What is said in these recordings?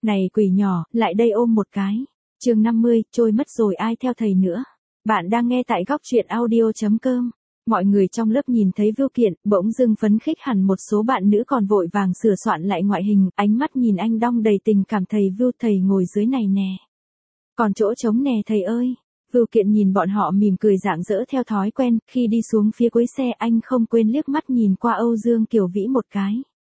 Này quỷ nhỏ, lại đây ôm một cái. Chương 50, trôi mất rồi ai theo thầy nữa. Bạn đang nghe tại góc truyện audio.com. Mọi người trong lớp nhìn thấy Vưu Kiện, bỗng dưng phấn khích hẳn, một số bạn nữ còn vội vàng sửa soạn lại ngoại hình, ánh mắt nhìn anh đong đầy tình cảm. Thầy Vưu, thầy ngồi dưới này nè. Còn chỗ trống nè thầy ơi. Vưu Kiện nhìn bọn họ mỉm cười rạng rỡ theo thói quen, khi đi xuống phía cuối xe anh không quên liếc mắt nhìn qua Âu Dương Kiều Vĩ một cái.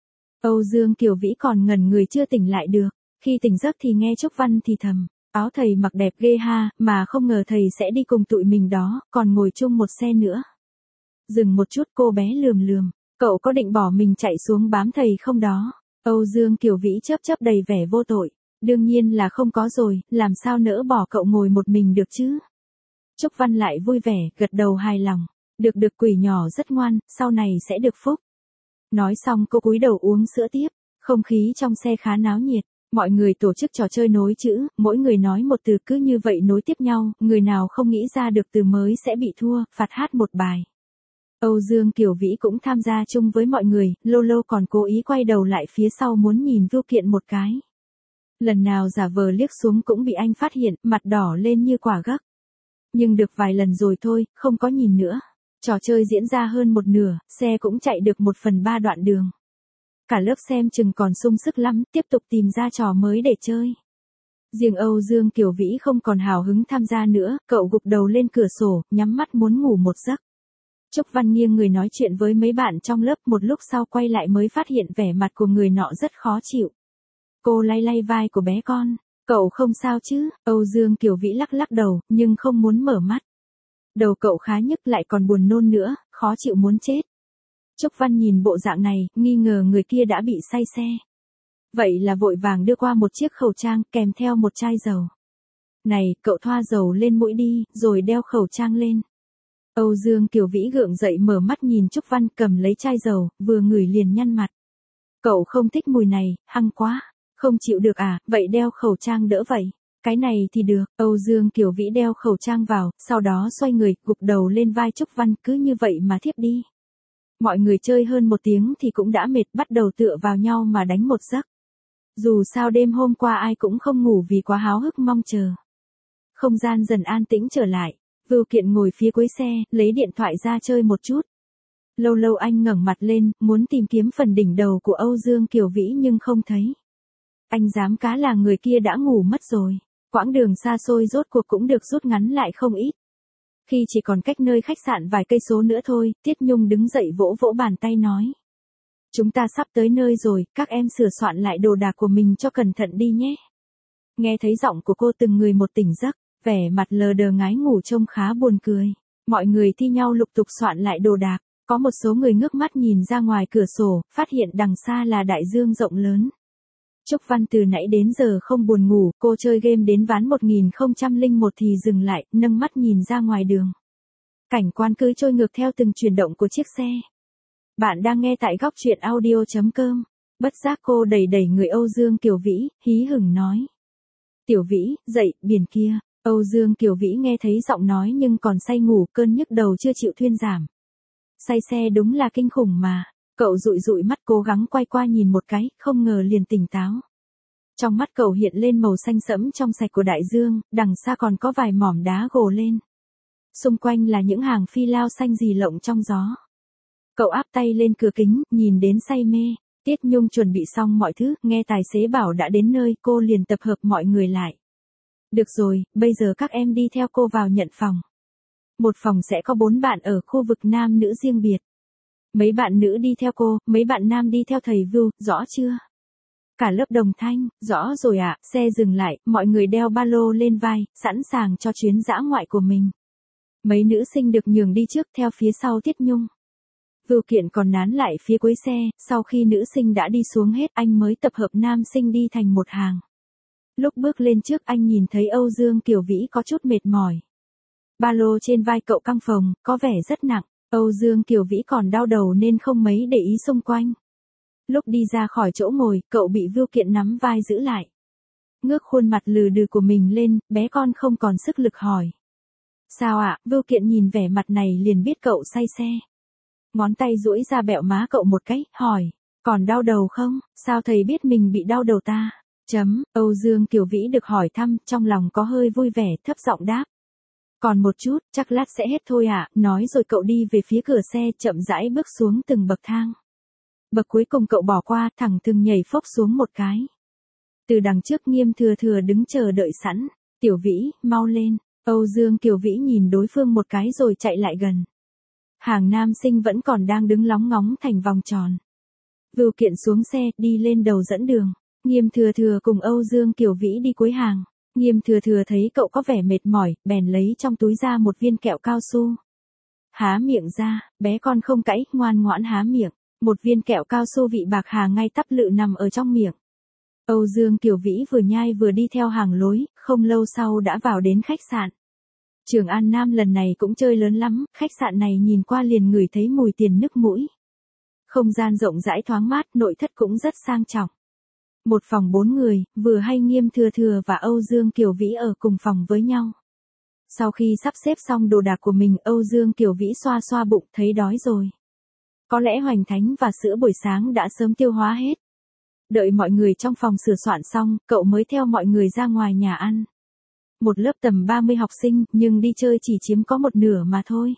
Âu Dương Kiều Vĩ còn ngẩn người chưa tỉnh lại được, khi tỉnh giấc thì nghe Trúc Văn thì thầm, áo thầy mặc đẹp ghê ha, mà không ngờ thầy sẽ đi cùng tụi mình đó, còn ngồi chung một xe nữa. Dừng một chút, cô bé lườm lườm, cậu có định bỏ mình chạy xuống bám thầy không đó? Âu Dương Kiều Vĩ chớp chớp đầy vẻ vô tội, đương nhiên là không có rồi, làm sao nỡ bỏ cậu ngồi một mình được chứ? Trúc Văn lại vui vẻ, gật đầu hài lòng, được quỷ nhỏ rất ngoan, sau này sẽ được phúc. Nói xong cô cúi đầu uống sữa tiếp, không khí trong xe khá náo nhiệt, mọi người tổ chức trò chơi nối chữ, mỗi người nói một từ cứ như vậy nối tiếp nhau, người nào không nghĩ ra được từ mới sẽ bị thua, phạt hát một bài. Âu Dương Kiều Vĩ cũng tham gia chung với mọi người, lâu lâu còn cố ý quay đầu lại phía sau muốn nhìn Vưu Kiện một cái. Lần nào giả vờ liếc xuống cũng bị anh phát hiện, mặt đỏ lên như quả gấc. Nhưng được vài lần rồi thôi, không có nhìn nữa. Trò chơi diễn ra hơn một nửa, xe cũng chạy được 1/3 đoạn đường. Cả lớp xem chừng còn sung sức lắm, tiếp tục tìm ra trò mới để chơi. Riêng Âu Dương Kiều Vĩ không còn hào hứng tham gia nữa, cậu gục đầu lên cửa sổ, nhắm mắt muốn ngủ một giấc. Trúc Văn nghiêng người nói chuyện với mấy bạn trong lớp, một lúc sau quay lại mới phát hiện vẻ mặt của người nọ rất khó chịu. Cô lay lay vai của bé con, cậu không sao chứ? Âu Dương Kiều Vĩ lắc lắc đầu, nhưng không muốn mở mắt. Đầu cậu khá nhức, lại còn buồn nôn nữa, khó chịu muốn chết. Trúc Văn nhìn bộ dạng này, nghi ngờ người kia đã bị say xe. Vậy là vội vàng đưa qua một chiếc khẩu trang, kèm theo một chai dầu. Này, cậu thoa dầu lên mũi đi, rồi đeo khẩu trang lên. Âu Dương Kiều Vĩ gượng dậy mở mắt nhìn Trúc Văn, cầm lấy chai dầu, vừa ngửi liền nhăn mặt. Cậu không thích mùi này, hăng quá. Không chịu được à, vậy đeo khẩu trang đỡ vậy. Cái này thì được, Âu Dương Kiều Vĩ đeo khẩu trang vào, sau đó xoay người, gục đầu lên vai Trúc Văn, cứ như vậy mà thiếp đi. Mọi người chơi hơn 1 tiếng thì cũng đã mệt, bắt đầu tựa vào nhau mà đánh một giấc. Dù sao đêm hôm qua ai cũng không ngủ vì quá háo hức mong chờ. Không gian dần an tĩnh trở lại, Vưu Kiện ngồi phía cuối xe, lấy điện thoại ra chơi một chút. Lâu lâu anh ngẩng mặt lên, muốn tìm kiếm phần đỉnh đầu của Âu Dương Kiều Vĩ nhưng không thấy. Anh dám cá là người kia đã ngủ mất rồi. Quãng đường xa xôi rốt cuộc cũng được rút ngắn lại không ít. Khi chỉ còn cách nơi khách sạn vài cây số nữa thôi, Tiết Nhung đứng dậy vỗ vỗ bàn tay nói. Chúng ta sắp tới nơi rồi, các em sửa soạn lại đồ đạc của mình cho cẩn thận đi nhé. Nghe thấy giọng của cô từng người một tỉnh giấc, vẻ mặt lờ đờ ngái ngủ trông khá buồn cười. Mọi người thi nhau lục tục soạn lại đồ đạc, có một số người ngước mắt nhìn ra ngoài cửa sổ, phát hiện đằng xa là đại dương rộng lớn. Trúc Văn từ nãy đến giờ không buồn ngủ, cô chơi game đến ván 1001 thì dừng lại, nâng mắt nhìn ra ngoài đường. Cảnh quan cứ trôi ngược theo từng chuyển động của chiếc xe. Bạn đang nghe tại góc truyện audio.com. Bất giác cô đẩy người Âu Dương Kiều Vĩ, hí hửng nói. Tiểu Vĩ, dậy, biển kia. Âu Dương Kiều Vĩ nghe thấy giọng nói nhưng còn say ngủ, cơn nhức đầu chưa chịu thuyên giảm. Say xe đúng là kinh khủng mà. Cậu dụi mắt cố gắng quay qua nhìn một cái, không ngờ liền tỉnh táo. Trong mắt cậu hiện lên màu xanh sẫm trong sạch của đại dương, đằng xa còn có vài mỏm đá gồ lên. Xung quanh là những hàng phi lao xanh rì lộng trong gió. Cậu áp tay lên cửa kính, nhìn đến say mê. Tiết Nhung chuẩn bị xong mọi thứ, nghe tài xế bảo đã đến nơi, cô liền tập hợp mọi người lại. Được rồi, bây giờ các em đi theo cô vào nhận phòng. Một phòng sẽ có 4 bạn ở khu vực nam nữ riêng biệt. Mấy bạn nữ đi theo cô, mấy bạn nam đi theo thầy Vưu, rõ chưa? Cả lớp đồng thanh, rõ rồi ạ. Xe dừng lại, mọi người đeo ba lô lên vai, sẵn sàng cho chuyến dã ngoại của mình. Mấy nữ sinh được nhường đi trước, theo phía sau Tiết Nhung. Vưu Kiện còn nán lại phía cuối xe, sau khi nữ sinh đã đi xuống hết anh mới tập hợp nam sinh đi thành một hàng. Lúc bước lên trước anh nhìn thấy Âu Dương Kiều Vĩ có chút mệt mỏi. Ba lô trên vai cậu căng phồng, có vẻ rất nặng. Âu Dương Kiều Vĩ còn đau đầu nên không mấy để ý xung quanh. Lúc đi ra khỏi chỗ ngồi, cậu bị Vưu Kiện nắm vai giữ lại. Ngước khuôn mặt lừ đừ của mình lên, bé con không còn sức lực hỏi. Sao ạ? Vưu Kiện nhìn vẻ mặt này liền biết cậu say xe. Ngón tay duỗi ra bẹo má cậu một cái, hỏi. Còn đau đầu không? Sao thầy biết mình bị đau đầu ta? Âu Dương Kiều Vĩ được hỏi thăm, trong lòng có hơi vui vẻ, thấp giọng đáp. Còn một chút, chắc lát sẽ hết thôi ạ, nói rồi cậu đi về phía cửa xe, chậm rãi bước xuống từng bậc thang. Bậc cuối cùng cậu bỏ qua, thẳng thừng nhảy phốc xuống một cái. Từ đằng trước Nghiêm Thừa Thừa đứng chờ đợi sẵn. Tiểu Vĩ, mau lên. Âu Dương Kiều Vĩ nhìn đối phương một cái rồi chạy lại gần. Hàng nam sinh vẫn còn đang đứng lóng ngóng thành vòng tròn. Vưu Kiện xuống xe, đi lên đầu dẫn đường. Nghiêm Thừa Thừa cùng Âu Dương Kiều Vĩ đi cuối hàng. Nghiêm Thừa Thừa thấy cậu có vẻ mệt mỏi, bèn lấy trong túi ra một viên kẹo cao su. Há miệng ra, bé con không cãi, ngoan ngoãn há miệng. Một viên kẹo cao su vị bạc hà ngay tắp lự nằm ở trong miệng. Âu Dương Kiều Vĩ vừa nhai vừa đi theo hàng lối, không lâu sau đã vào đến khách sạn. Trường An Nam lần này cũng chơi lớn lắm, khách sạn này nhìn qua liền ngửi thấy mùi tiền nức mũi. Không gian rộng rãi thoáng mát, nội thất cũng rất sang trọng. Một phòng 4 người, vừa hay Nghiêm Thừa Thừa và Âu Dương Kiều Vĩ ở cùng phòng với nhau. Sau khi sắp xếp xong đồ đạc của mình, Âu Dương Kiều Vĩ xoa xoa bụng, thấy đói rồi. Có lẽ hoành thánh và sữa buổi sáng đã sớm tiêu hóa hết. Đợi mọi người trong phòng sửa soạn xong, cậu mới theo mọi người ra ngoài nhà ăn. Một lớp tầm 30 học sinh, nhưng đi chơi chỉ chiếm có một nửa mà thôi.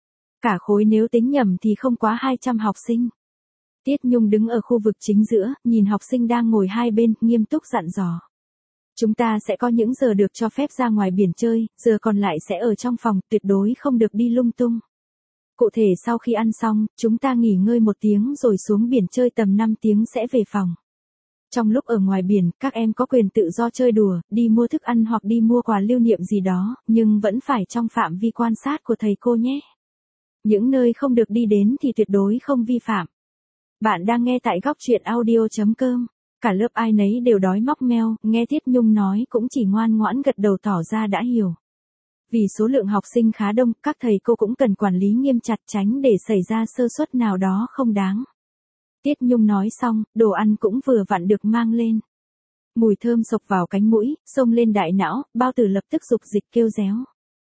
Cả khối nếu tính nhầm thì không quá 200 học sinh. Tiết Nhung đứng ở khu vực chính giữa, nhìn học sinh đang ngồi hai bên, nghiêm túc dặn dò. Chúng ta sẽ có những giờ được cho phép ra ngoài biển chơi, giờ còn lại sẽ ở trong phòng, tuyệt đối không được đi lung tung. Cụ thể sau khi ăn xong, chúng ta nghỉ ngơi 1 tiếng rồi xuống biển chơi tầm 5 tiếng sẽ về phòng. Trong lúc ở ngoài biển, các em có quyền tự do chơi đùa, đi mua thức ăn hoặc đi mua quà lưu niệm gì đó, nhưng vẫn phải trong phạm vi quan sát của thầy cô nhé. Những nơi không được đi đến thì tuyệt đối không vi phạm. Bạn đang nghe tại góc truyện audio.com. Cả lớp ai nấy đều đói móc meo, nghe Tiết Nhung nói cũng chỉ ngoan ngoãn gật đầu tỏ ra đã hiểu. Vì số lượng học sinh khá đông, các thầy cô cũng cần quản lý nghiêm chặt tránh để xảy ra sơ suất nào đó không đáng. Tiết Nhung nói xong, đồ ăn cũng vừa vặn được mang lên. Mùi thơm sộc vào cánh mũi, xông lên đại não, bao tử lập tức dục dịch kêu réo.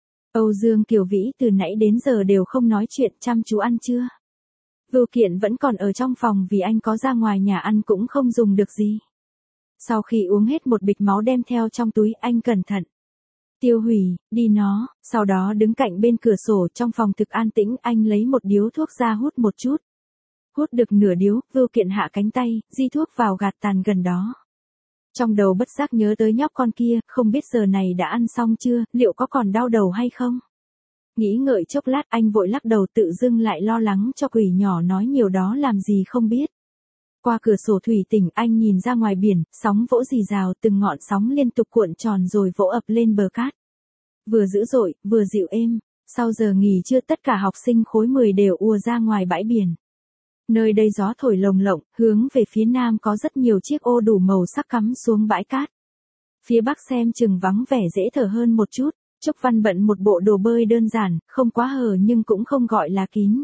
Âu Dương Kiều Vĩ từ nãy đến giờ đều không nói chuyện, chăm chú ăn chưa. Vưu Kiện vẫn còn ở trong phòng vì anh có ra ngoài nhà ăn cũng không dùng được gì. Sau khi uống hết một bịch máu đem theo trong túi, anh cẩn thận tiêu hủy đi nó, sau đó đứng cạnh bên cửa sổ trong phòng thực an tĩnh, anh lấy một điếu thuốc ra hút một chút. Hút được nửa điếu, Vưu Kiện hạ cánh tay, di thuốc vào gạt tàn gần đó. Trong đầu bất giác nhớ tới nhóc con kia, không biết giờ này đã ăn xong chưa, liệu có còn đau đầu hay không? Nghĩ ngợi chốc lát anh vội lắc đầu, tự dưng lại lo lắng cho quỷ nhỏ nói nhiều đó làm gì không biết. Qua cửa sổ thủy tinh anh nhìn ra ngoài biển, sóng vỗ rì rào, từng ngọn sóng liên tục cuộn tròn rồi vỗ ập lên bờ cát. Vừa dữ dội, vừa dịu êm. Sau giờ nghỉ trưa tất cả học sinh khối 10 đều ùa ra ngoài bãi biển. Nơi đây gió thổi lồng lộng, hướng về phía nam có rất nhiều chiếc ô đủ màu sắc cắm xuống bãi cát. Phía bắc xem chừng vắng vẻ dễ thở hơn một chút. Trúc Văn bận một bộ đồ bơi đơn giản, không quá hở nhưng cũng không gọi là kín.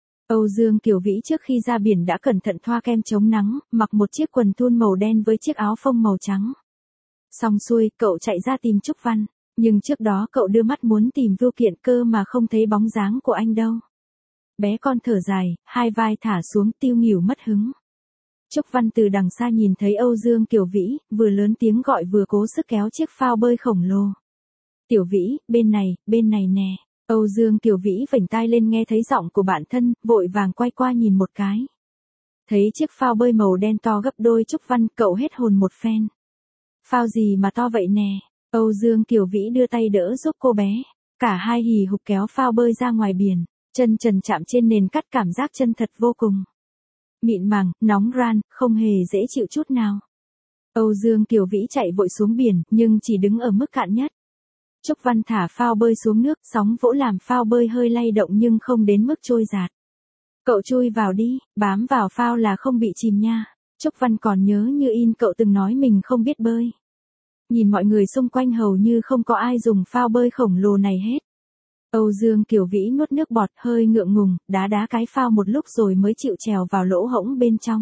Âu Dương Kiều Vĩ trước khi ra biển đã cẩn thận thoa kem chống nắng, mặc một chiếc quần thun màu đen với chiếc áo phông màu trắng. Xong xuôi, cậu chạy ra tìm Trúc Văn, nhưng trước đó cậu đưa mắt muốn tìm Vưu Kiện cơ mà không thấy bóng dáng của anh đâu. Bé con thở dài, hai vai thả xuống tiêu nghỉu mất hứng. Trúc Văn từ đằng xa nhìn thấy Âu Dương Kiều Vĩ, vừa lớn tiếng gọi vừa cố sức kéo chiếc phao bơi khổng lồ. Tiểu Vĩ, bên này nè. Âu Dương Kiều Vĩ vểnh tai lên nghe thấy giọng của bạn thân, vội vàng quay qua nhìn một cái. Thấy chiếc phao bơi màu đen to gấp đôi Trúc Văn, cậu hết hồn một phen. Phao gì mà to vậy nè? Âu Dương Kiều Vĩ đưa tay đỡ giúp cô bé. Cả hai hì hục kéo phao bơi ra ngoài biển, chân trần chạm trên nền cát, cảm giác chân thật vô cùng. Mịn màng, nóng ran, không hề dễ chịu chút nào. Âu Dương Kiều Vĩ chạy vội xuống biển, nhưng chỉ đứng ở mức cạn nhất. Trúc Văn thả phao bơi xuống nước, sóng vỗ làm phao bơi hơi lay động nhưng không đến mức trôi dạt. Cậu chui vào đi, bám vào phao là không bị chìm nha. Trúc Văn còn nhớ như in cậu từng nói mình không biết bơi. Nhìn mọi người xung quanh hầu như không có ai dùng phao bơi khổng lồ này hết. Âu Dương Kiều Vĩ nuốt nước bọt, hơi ngượng ngùng, đá cái phao một lúc rồi mới chịu trèo vào lỗ hổng bên trong.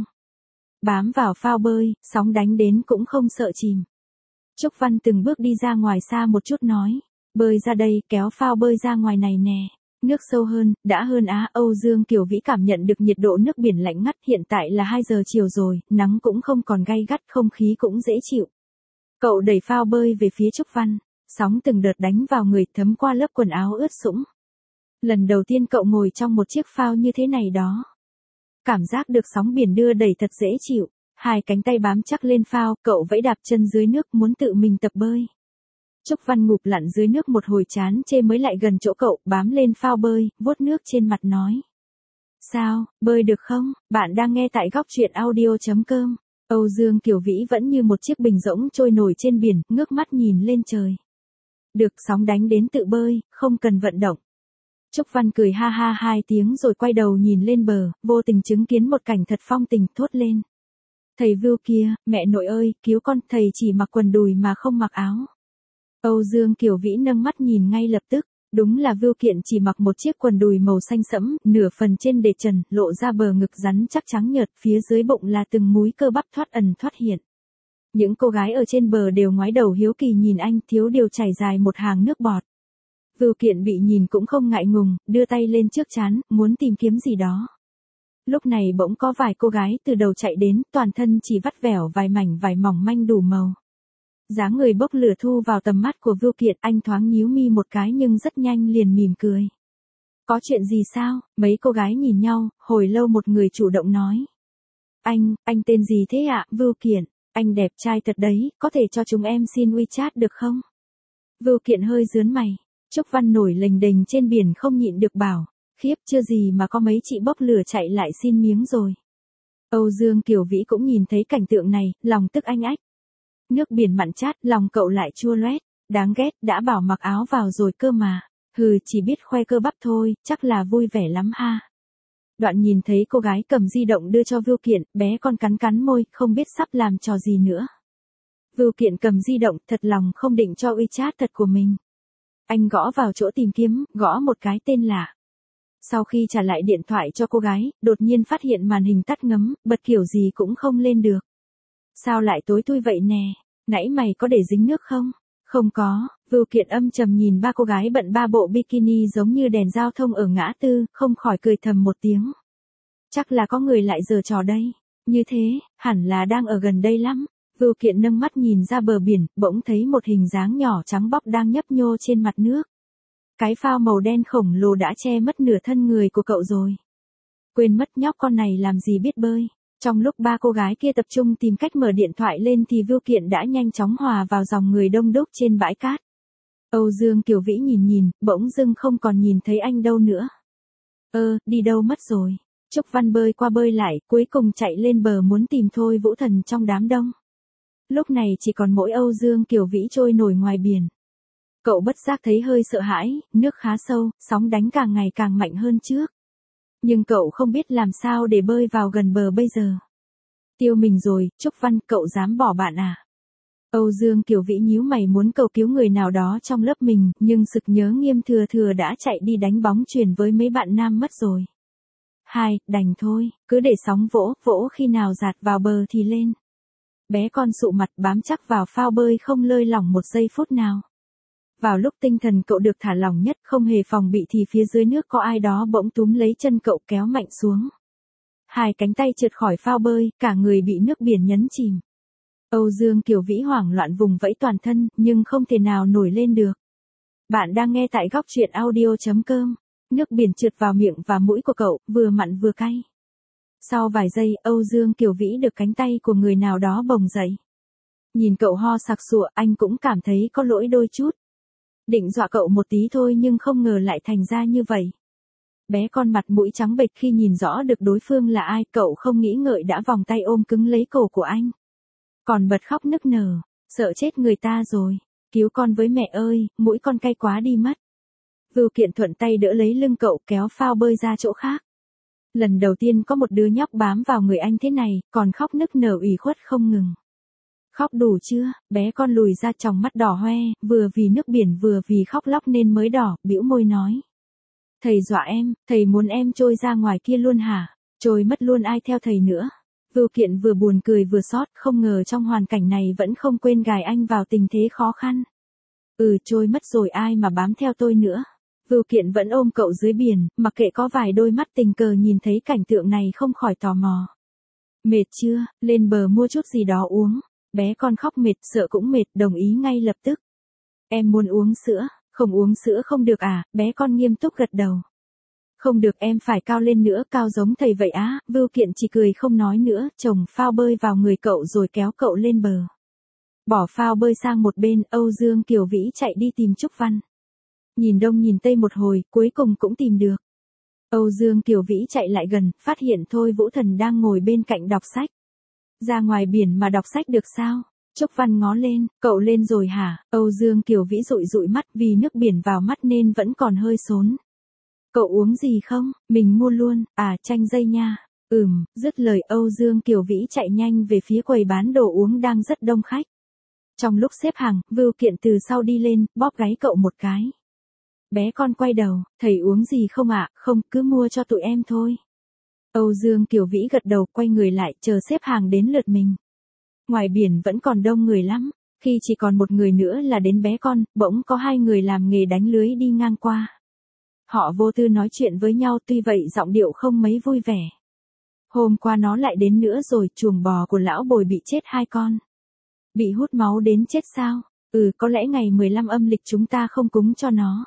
Bám vào phao bơi, sóng đánh đến cũng không sợ chìm. Trúc Văn từng bước đi ra ngoài xa một chút nói, bơi ra đây, kéo phao bơi ra ngoài này nè. Nước sâu hơn, đã hơn á. Âu Dương Kiều Vĩ cảm nhận được nhiệt độ nước biển lạnh ngắt, hiện tại là 2 giờ chiều rồi, nắng cũng không còn gay gắt, không khí cũng dễ chịu. Cậu đẩy phao bơi về phía Trúc Văn, sóng từng đợt đánh vào người thấm qua lớp quần áo ướt sũng. Lần đầu tiên cậu ngồi trong một chiếc phao như thế này đó. Cảm giác được sóng biển đưa đẩy thật dễ chịu, hai cánh tay bám chắc lên phao, cậu vẫy đạp chân dưới nước muốn tự mình tập bơi. Trúc Văn ngụp lặn dưới nước một hồi chán chê mới lại gần chỗ cậu, bám lên phao bơi, vuốt nước trên mặt nói. Sao, bơi được không? Bạn đang nghe tại góc truyện audio.com. Âu Dương Kiều Vĩ vẫn như một chiếc bình rỗng trôi nổi trên biển, ngước mắt nhìn lên trời. Được, sóng đánh đến tự bơi, không cần vận động. Trúc Văn cười ha ha hai tiếng rồi quay đầu nhìn lên bờ, vô tình chứng kiến một cảnh thật phong tình, thốt lên. Thầy Vưu kia, mẹ nội ơi, cứu con, thầy chỉ mặc quần đùi mà không mặc áo. Âu Dương Kiều Vĩ nâng mắt nhìn ngay lập tức, đúng là Vưu Kiện chỉ mặc một chiếc quần đùi màu xanh sẫm, nửa phần trên để trần, lộ ra bờ ngực rắn chắc trắng nhợt, phía dưới bụng là từng múi cơ bắp thoát ẩn thoát hiện. Những cô gái ở trên bờ đều ngoái đầu hiếu kỳ nhìn anh, thiếu điều chảy dài một hàng nước bọt. Vưu Kiện bị nhìn cũng không ngại ngùng, đưa tay lên trước trán, muốn tìm kiếm gì đó. Lúc này bỗng có vài cô gái từ đầu chạy đến, toàn thân chỉ vắt vẻo vài mảnh vải mỏng manh đủ màu. Dáng người bốc lửa thu vào tầm mắt của Vưu Kiện, anh thoáng nhíu mi một cái nhưng rất nhanh liền mỉm cười. Có chuyện gì sao? Mấy cô gái nhìn nhau, hồi lâu một người chủ động nói. Anh tên gì thế ạ? Vưu Kiện, anh đẹp trai thật đấy, có thể cho chúng em xin WeChat được không? Vưu Kiện hơi rướn mày. Trúc Văn nổi lềnh đềnh trên biển không nhịn được bảo, khiếp chưa gì mà có mấy chị bốc lửa chạy lại xin miếng rồi. Âu Dương Kiều Vĩ cũng nhìn thấy cảnh tượng này, lòng tức anh ách. Nước biển mặn chát, lòng cậu lại chua loét, đáng ghét, đã bảo mặc áo vào rồi cơ mà. Hừ, chỉ biết khoe cơ bắp thôi, chắc là vui vẻ lắm ha. Đoạn nhìn thấy cô gái cầm di động đưa cho Vưu Kiện, bé con cắn cắn môi, không biết sắp làm trò gì nữa. Vưu Kiện cầm di động, thật lòng không định cho WeChat thật của mình. Anh gõ vào chỗ tìm kiếm, gõ một cái tên lạ. Sau khi trả lại điện thoại cho cô gái, đột nhiên phát hiện màn hình tắt ngấm, bật kiểu gì cũng không lên được. Sao lại tối thui vậy nè? Nãy mày có để dính nước không? Không có. Vưu Kiện âm trầm nhìn ba cô gái bận ba bộ bikini giống như đèn giao thông ở ngã tư, không khỏi cười thầm một tiếng. Chắc là có người lại giở trò đây. Như thế, hẳn là đang ở gần đây lắm. Vưu Kiện nâng mắt nhìn ra bờ biển, bỗng thấy một hình dáng nhỏ trắng bóc đang nhấp nhô trên mặt nước. Cái phao màu đen khổng lồ đã che mất nửa thân người của cậu rồi. Quên mất nhóc con này làm gì biết bơi. Trong lúc ba cô gái kia tập trung tìm cách mở điện thoại lên thì Vưu Kiện đã nhanh chóng hòa vào dòng người đông đúc trên bãi cát. Âu Dương Kiều Vĩ nhìn, bỗng dưng không còn nhìn thấy anh đâu nữa. Đi đâu mất rồi? Trúc Văn bơi qua bơi lại, cuối cùng chạy lên bờ muốn tìm Thôi Vũ Thần trong đám đông. Lúc này chỉ còn mỗi Âu Dương Kiều Vĩ trôi nổi ngoài biển. Cậu bất giác thấy hơi sợ hãi, nước khá sâu, sóng đánh càng ngày càng mạnh hơn trước. Nhưng cậu không biết làm sao để bơi vào gần bờ bây giờ. Tiêu mình rồi, Trúc Văn, cậu dám bỏ bạn à? Âu Dương Kiều Vĩ nhíu mày muốn cầu cứu người nào đó trong lớp mình, nhưng sực nhớ Nghiêm Thừa đã chạy đi đánh bóng chuyền với mấy bạn nam mất rồi. Đành thôi, cứ để sóng vỗ khi nào dạt vào bờ thì lên. Bé con sụ mặt bám chắc vào phao bơi không lơi lỏng một giây phút nào. Vào lúc tinh thần cậu được thả lỏng nhất không hề phòng bị thì phía dưới nước có ai đó bỗng túm lấy chân cậu kéo mạnh xuống. Hai cánh tay trượt khỏi phao bơi, cả người bị nước biển nhấn chìm. Âu Dương Kiều Vĩ hoảng loạn vùng vẫy toàn thân, nhưng không thể nào nổi lên được. Bạn đang nghe tại góc truyện audio.com. Nước biển trượt vào miệng và mũi của cậu, vừa mặn vừa cay. Sau vài giây, Âu Dương Kiều Vĩ được cánh tay của người nào đó bồng dậy. Nhìn cậu ho sặc sụa, anh cũng cảm thấy có lỗi đôi chút. Định dọa cậu một tí thôi nhưng không ngờ lại thành ra như vậy. Bé con mặt mũi trắng bệch khi nhìn rõ được đối phương là ai, cậu không nghĩ ngợi đã vòng tay ôm cứng lấy cổ của anh. Còn bật khóc nức nở, sợ chết người ta rồi, cứu con với mẹ ơi, mũi con cay quá đi mất. Vưu Kiện thuận tay đỡ lấy lưng cậu kéo phao bơi ra chỗ khác. Lần đầu tiên có một đứa nhóc bám vào người anh thế này, còn khóc nức nở ủy khuất không ngừng. Khóc đủ chưa? Bé con lùi ra tròng mắt đỏ hoe, vừa vì nước biển vừa vì khóc lóc nên mới đỏ, bĩu môi nói. Thầy dọa em, thầy muốn em trôi ra ngoài kia luôn hả? Trôi mất luôn ai theo thầy nữa? Vưu Kiện vừa buồn cười vừa xót, không ngờ trong hoàn cảnh này vẫn không quên gài anh vào tình thế khó khăn. Trôi mất rồi ai mà bám theo tôi nữa? Vưu Kiện vẫn ôm cậu dưới biển, mặc kệ có vài đôi mắt tình cờ nhìn thấy cảnh tượng này không khỏi tò mò. Mệt chưa, lên bờ mua chút gì đó uống. Bé con khóc mệt, sợ cũng mệt, đồng ý ngay lập tức. Em muốn uống sữa, không uống sữa không được à, bé con nghiêm túc gật đầu. Không được, em phải cao lên nữa, cao giống thầy vậy á, Vưu Kiện chỉ cười không nói nữa, chồng phao bơi vào người cậu rồi kéo cậu lên bờ. Bỏ phao bơi sang một bên, Âu Dương Kiều Vĩ chạy đi tìm Trúc Văn. Nhìn đông nhìn tây một hồi, cuối cùng cũng tìm được. Âu Dương Kiều Vĩ chạy lại gần, phát hiện Thôi Vũ Thần đang ngồi bên cạnh đọc sách. Ra ngoài biển mà đọc sách được sao? Trúc Văn ngó lên, cậu lên rồi hả? Âu Dương Kiều Vĩ dụi dụi mắt vì nước biển vào mắt nên vẫn còn hơi sốn. Cậu uống gì không? Mình mua luôn, à chanh dây nha. Dứt lời Âu Dương Kiều Vĩ chạy nhanh về phía quầy bán đồ uống đang rất đông khách. Trong lúc xếp hàng, Vưu Kiện từ sau đi lên, bóp gáy cậu một cái. Bé con quay đầu, thầy uống gì không ạ? Không, cứ mua cho tụi em thôi. Âu Dương Kiều Vĩ gật đầu, quay người lại, chờ xếp hàng đến lượt mình. Ngoài biển vẫn còn đông người lắm, khi chỉ còn một người nữa là đến bé con, bỗng có hai người làm nghề đánh lưới đi ngang qua. Họ vô tư nói chuyện với nhau, tuy vậy giọng điệu không mấy vui vẻ. Hôm qua nó lại đến nữa rồi, chuồng bò của lão Bồi bị chết 2 con. Bị hút máu đến chết sao? Có lẽ ngày 15 âm lịch chúng ta không cúng cho nó.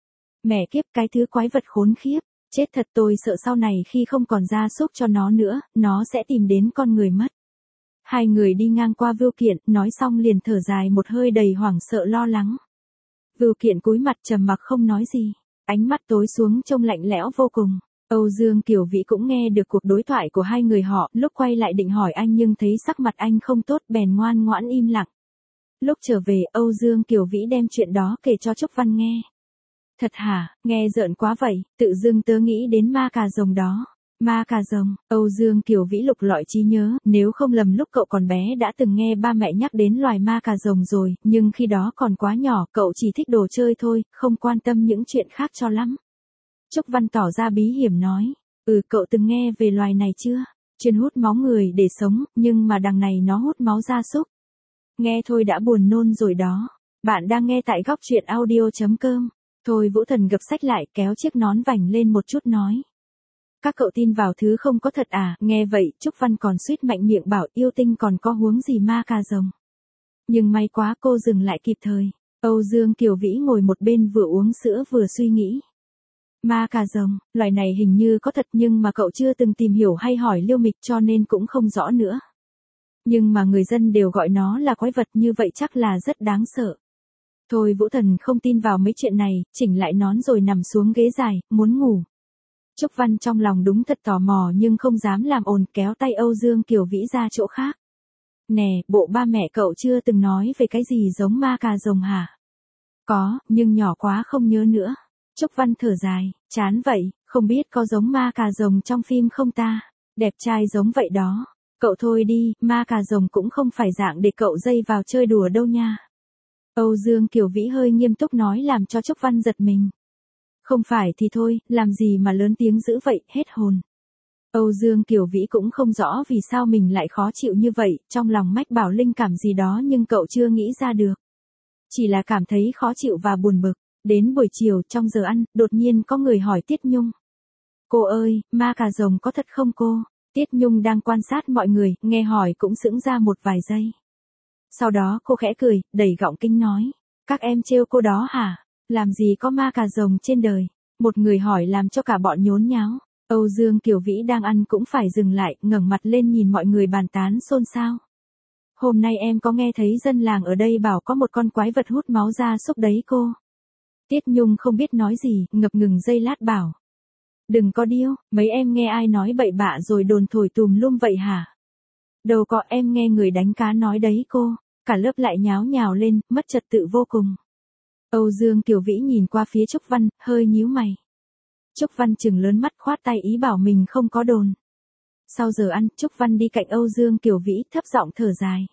Mẹ kiếp, cái thứ quái vật khốn khiếp, chết thật, tôi sợ sau này khi không còn gia súc cho nó nữa, nó sẽ tìm đến con người mất. Hai người đi ngang qua Vưu Kiện, nói xong liền thở dài một hơi đầy hoảng sợ lo lắng. Vưu Kiện cúi mặt trầm mặc không nói gì, ánh mắt tối xuống trông lạnh lẽo vô cùng. Âu Dương Kiều Vĩ cũng nghe được cuộc đối thoại của hai người họ, lúc quay lại định hỏi anh nhưng thấy sắc mặt anh không tốt bèn ngoan ngoãn im lặng. Lúc trở về, Âu Dương Kiều Vĩ đem chuyện đó kể cho Trúc Văn nghe. Thật hả, nghe rợn quá vậy, tự dưng tớ nghĩ đến ma cà rồng đó. Ma cà rồng, Âu Dương Kiều Vĩ lục lọi trí nhớ, nếu không lầm lúc cậu còn bé đã từng nghe ba mẹ nhắc đến loài ma cà rồng rồi, nhưng khi đó còn quá nhỏ, cậu chỉ thích đồ chơi thôi, không quan tâm những chuyện khác cho lắm. Trúc Văn tỏ ra bí hiểm nói, cậu từng nghe về loài này chưa? Chuyên hút máu người để sống, nhưng mà đằng này nó hút máu gia súc. Nghe thôi đã buồn nôn rồi đó. Bạn đang nghe tại góc truyện audio.com. Thôi Vũ Thần gập sách lại, kéo chiếc nón vành lên một chút nói. Các cậu tin vào thứ không có thật à? Nghe vậy, Trúc Văn còn suýt mạnh miệng bảo yêu tinh còn có huống gì ma cà rồng. Nhưng may quá cô dừng lại kịp thời. Âu Dương Kiều Vĩ ngồi một bên vừa uống sữa vừa suy nghĩ. Ma cà rồng, loài này hình như có thật nhưng mà cậu chưa từng tìm hiểu hay hỏi Liêu Mịch cho nên cũng không rõ nữa. Nhưng mà người dân đều gọi nó là quái vật như vậy chắc là rất đáng sợ. Thôi Vũ Thần không tin vào mấy chuyện này, chỉnh lại nón rồi nằm xuống ghế dài, muốn ngủ. Trúc Văn trong lòng đúng thật tò mò nhưng không dám làm ồn, kéo tay Âu Dương Kiều Vĩ ra chỗ khác. Nè, bộ ba mẹ cậu chưa từng nói về cái gì giống ma cà rồng hả? Có, nhưng nhỏ quá không nhớ nữa. Trúc Văn thở dài, chán vậy, không biết có giống ma cà rồng trong phim không ta? Đẹp trai giống vậy đó. Cậu thôi đi, ma cà rồng cũng không phải dạng để cậu dây vào chơi đùa đâu nha. Âu Dương Kiều Vĩ hơi nghiêm túc nói làm cho Trúc Văn giật mình. Không phải thì thôi, làm gì mà lớn tiếng dữ vậy, hết hồn. Âu Dương Kiều Vĩ cũng không rõ vì sao mình lại khó chịu như vậy, trong lòng mách bảo linh cảm gì đó nhưng cậu chưa nghĩ ra được. Chỉ là cảm thấy khó chịu và buồn bực. Đến buổi chiều trong giờ ăn, đột nhiên có người hỏi Tiết Nhung. Cô ơi, ma cà rồng có thật không cô? Tiết Nhung đang quan sát mọi người, nghe hỏi cũng sững ra một vài giây. Sau đó cô khẽ cười, đầy gọng kinh nói. Các em trêu cô đó hả? Làm gì có ma cà rồng trên đời? Một người hỏi làm cho cả bọn nhốn nháo. Âu Dương Kiều Vĩ đang ăn cũng phải dừng lại, ngẩng mặt lên nhìn mọi người bàn tán xôn xao. Hôm nay em có nghe thấy dân làng ở đây bảo có một con quái vật hút máu gia súc đấy cô. Tiết Nhung không biết nói gì, ngập ngừng giây lát bảo. Đừng có điêu, mấy em nghe ai nói bậy bạ rồi đồn thổi tùm lum vậy hả? Đâu có, em nghe người đánh cá nói đấy cô. Cả lớp lại nháo nhào lên, mất trật tự vô cùng. Âu Dương Kiều Vĩ nhìn qua phía Trúc Văn, hơi nhíu mày. Trúc Văn trừng lớn mắt khoát tay ý bảo mình không có đồn. Sau giờ ăn, Trúc Văn đi cạnh Âu Dương Kiều Vĩ thấp giọng thở dài.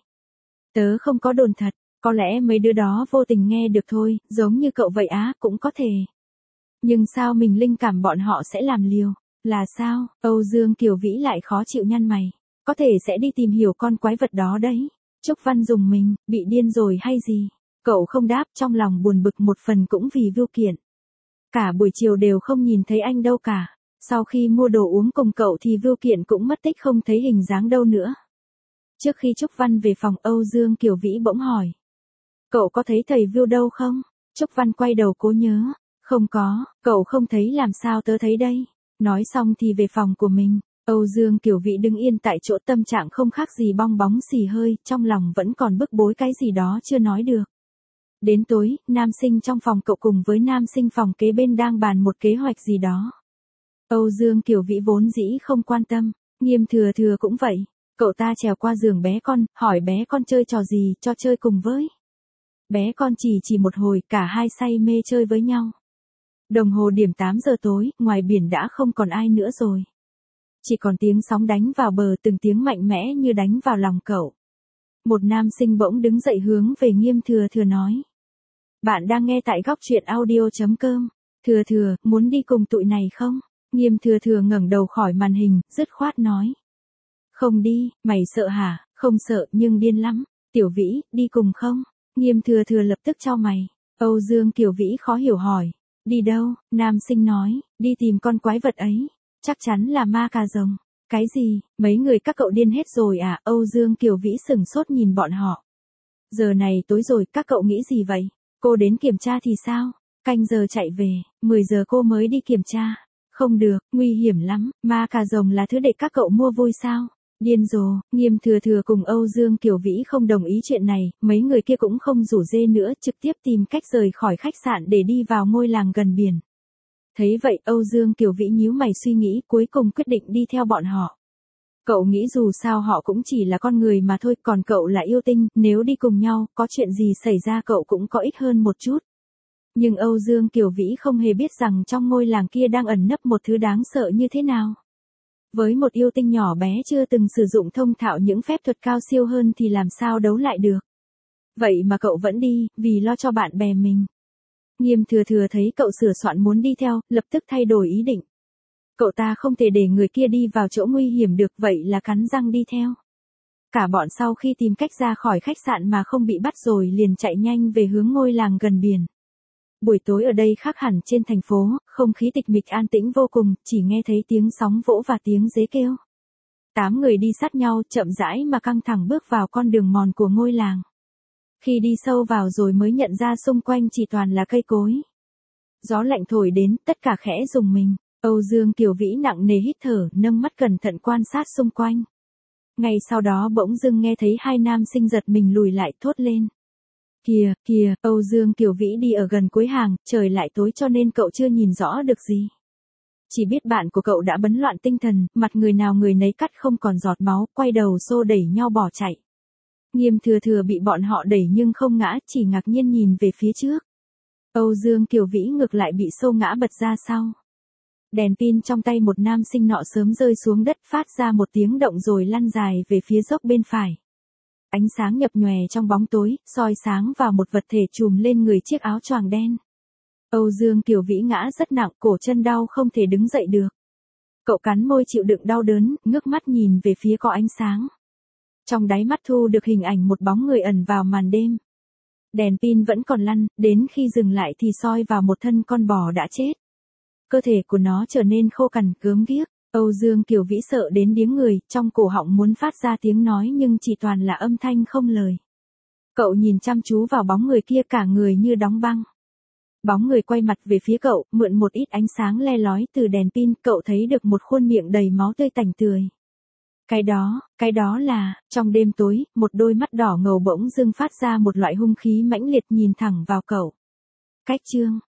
Tớ không có đồn thật, có lẽ mấy đứa đó vô tình nghe được thôi, giống như cậu vậy á, cũng có thể. Nhưng sao mình linh cảm bọn họ sẽ làm liều? Là sao? Âu Dương Kiều Vĩ lại khó chịu nhăn mày. Có thể sẽ đi tìm hiểu con quái vật đó đấy. Trúc Văn dùng mình, bị điên rồi hay gì? Cậu không đáp, trong lòng buồn bực một phần cũng vì Vưu Kiện. Cả buổi chiều đều không nhìn thấy anh đâu cả. Sau khi mua đồ uống cùng cậu thì Vưu Kiện cũng mất tích không thấy hình dáng đâu nữa. Trước khi Trúc Văn về phòng, Âu Dương Kiều Vĩ bỗng hỏi. Cậu có thấy thầy Viu đâu không? Trúc Văn quay đầu cố nhớ. Không có, cậu không thấy làm sao tớ thấy đây. Nói xong thì về phòng của mình. Âu Dương Kiều Vĩ đứng yên tại chỗ, tâm trạng không khác gì bong bóng xì hơi, trong lòng vẫn còn bức bối cái gì đó chưa nói được. Đến tối, nam sinh trong phòng cậu cùng với nam sinh phòng kế bên đang bàn một kế hoạch gì đó. Âu Dương Kiều Vĩ vốn dĩ không quan tâm, Nghiêm Thừa Thừa cũng vậy. Cậu ta trèo qua giường bé con, hỏi bé con chơi trò gì, cho chơi cùng với. Bé con chỉ một hồi, cả hai say mê chơi với nhau. Đồng hồ điểm 8 giờ tối, ngoài biển đã không còn ai nữa rồi. Chỉ còn tiếng sóng đánh vào bờ, từng tiếng mạnh mẽ như đánh vào lòng cậu. Một nam sinh bỗng đứng dậy hướng về Nghiêm Thừa Thừa nói. Bạn đang nghe tại góc truyện audio.com. Thừa Thừa, muốn đi cùng tụi này không? Nghiêm Thừa Thừa ngẩng đầu khỏi màn hình, dứt khoát nói. Không đi, mày sợ hả? Không sợ, nhưng điên lắm. Tiểu Vĩ, đi cùng không? Nghiêm Thừa Thừa lập tức chau mày. Âu Dương Kiều Vĩ khó hiểu hỏi. Đi đâu? Nam sinh nói, đi tìm con quái vật ấy. Chắc chắn là ma cà rồng. Cái gì? Mấy người các cậu điên hết rồi à? Âu Dương Kiều Vĩ sửng sốt nhìn bọn họ. Giờ này tối rồi, các cậu nghĩ gì vậy? Cô đến kiểm tra thì sao? Canh giờ chạy về, 10 giờ cô mới đi kiểm tra. Không được, nguy hiểm lắm, ma cà rồng là thứ để các cậu mua vui sao? Điên rồ. Nghiêm Thừa Thừa cùng Âu Dương Kiều Vĩ không đồng ý chuyện này, mấy người kia cũng không rủ rê nữa, trực tiếp tìm cách rời khỏi khách sạn để đi vào ngôi làng gần biển. Thấy vậy, Âu Dương Kiều Vĩ nhíu mày suy nghĩ, cuối cùng quyết định đi theo bọn họ. Cậu nghĩ dù sao họ cũng chỉ là con người mà thôi, còn cậu là yêu tinh, nếu đi cùng nhau, có chuyện gì xảy ra cậu cũng có ích hơn một chút. Nhưng Âu Dương Kiều Vĩ không hề biết rằng trong ngôi làng kia đang ẩn nấp một thứ đáng sợ như thế nào. Với một yêu tinh nhỏ bé chưa từng sử dụng thông thạo những phép thuật cao siêu hơn thì làm sao đấu lại được. Vậy mà cậu vẫn đi, vì lo cho bạn bè mình. Nghiêm Thừa Thừa thấy cậu sửa soạn muốn đi theo, lập tức thay đổi ý định. Cậu ta không thể để người kia đi vào chỗ nguy hiểm được, vậy là cắn răng đi theo. Cả bọn sau khi tìm cách ra khỏi khách sạn mà không bị bắt rồi liền chạy nhanh về hướng ngôi làng gần biển. Buổi tối ở đây khác hẳn trên thành phố, không khí tịch mịch an tĩnh vô cùng, chỉ nghe thấy tiếng sóng vỗ và tiếng dế kêu. 8 người đi sát nhau, chậm rãi mà căng thẳng bước vào con đường mòn của ngôi làng. Khi đi sâu vào rồi mới nhận ra xung quanh chỉ toàn là cây cối. Gió lạnh thổi đến, tất cả khẽ rùng mình. Âu Dương Kiều Vĩ nặng nề hít thở, nâng mắt cẩn thận quan sát xung quanh. Ngay sau đó bỗng dưng nghe thấy hai nam sinh giật mình lùi lại, thốt lên. Kìa, kìa, Âu Dương Kiều Vĩ đi ở gần cuối hàng, trời lại tối cho nên cậu chưa nhìn rõ được gì. Chỉ biết bạn của cậu đã bấn loạn tinh thần, mặt người nào người nấy cắt không còn giọt máu, quay đầu xô đẩy nhau bỏ chạy. Nghiêm Thừa Thừa bị bọn họ đẩy nhưng không ngã, chỉ ngạc nhiên nhìn về phía trước. Âu Dương Kiều Vĩ ngược lại bị xô ngã bật ra sau. Đèn pin trong tay một nam sinh nọ sớm rơi xuống đất, phát ra một tiếng động rồi lăn dài về phía dốc bên phải. Ánh sáng nhập nhòe trong bóng tối, soi sáng vào một vật thể trùm lên người chiếc áo choàng đen. Âu Dương Kiều Vĩ ngã rất nặng, cổ chân đau không thể đứng dậy được. Cậu cắn môi chịu đựng đau đớn, ngước mắt nhìn về phía có ánh sáng. Trong đáy mắt thu được hình ảnh một bóng người ẩn vào màn đêm. Đèn pin vẫn còn lăn, đến khi dừng lại thì soi vào một thân con bò đã chết. Cơ thể của nó trở nên khô cằn, gớm ghiếc. Âu Dương Kiều Vĩ sợ đến điếng người, trong cổ họng muốn phát ra tiếng nói nhưng chỉ toàn là âm thanh không lời. Cậu nhìn chăm chú vào bóng người kia, cả người như đóng băng. Bóng người quay mặt về phía cậu, mượn một ít ánh sáng le lói từ đèn pin, cậu thấy được một khuôn miệng đầy máu tươi tành tươi. Cái đó là, trong đêm tối, một đôi mắt đỏ ngầu bỗng dưng phát ra một loại hung khí mãnh liệt nhìn thẳng vào cậu. Cách chương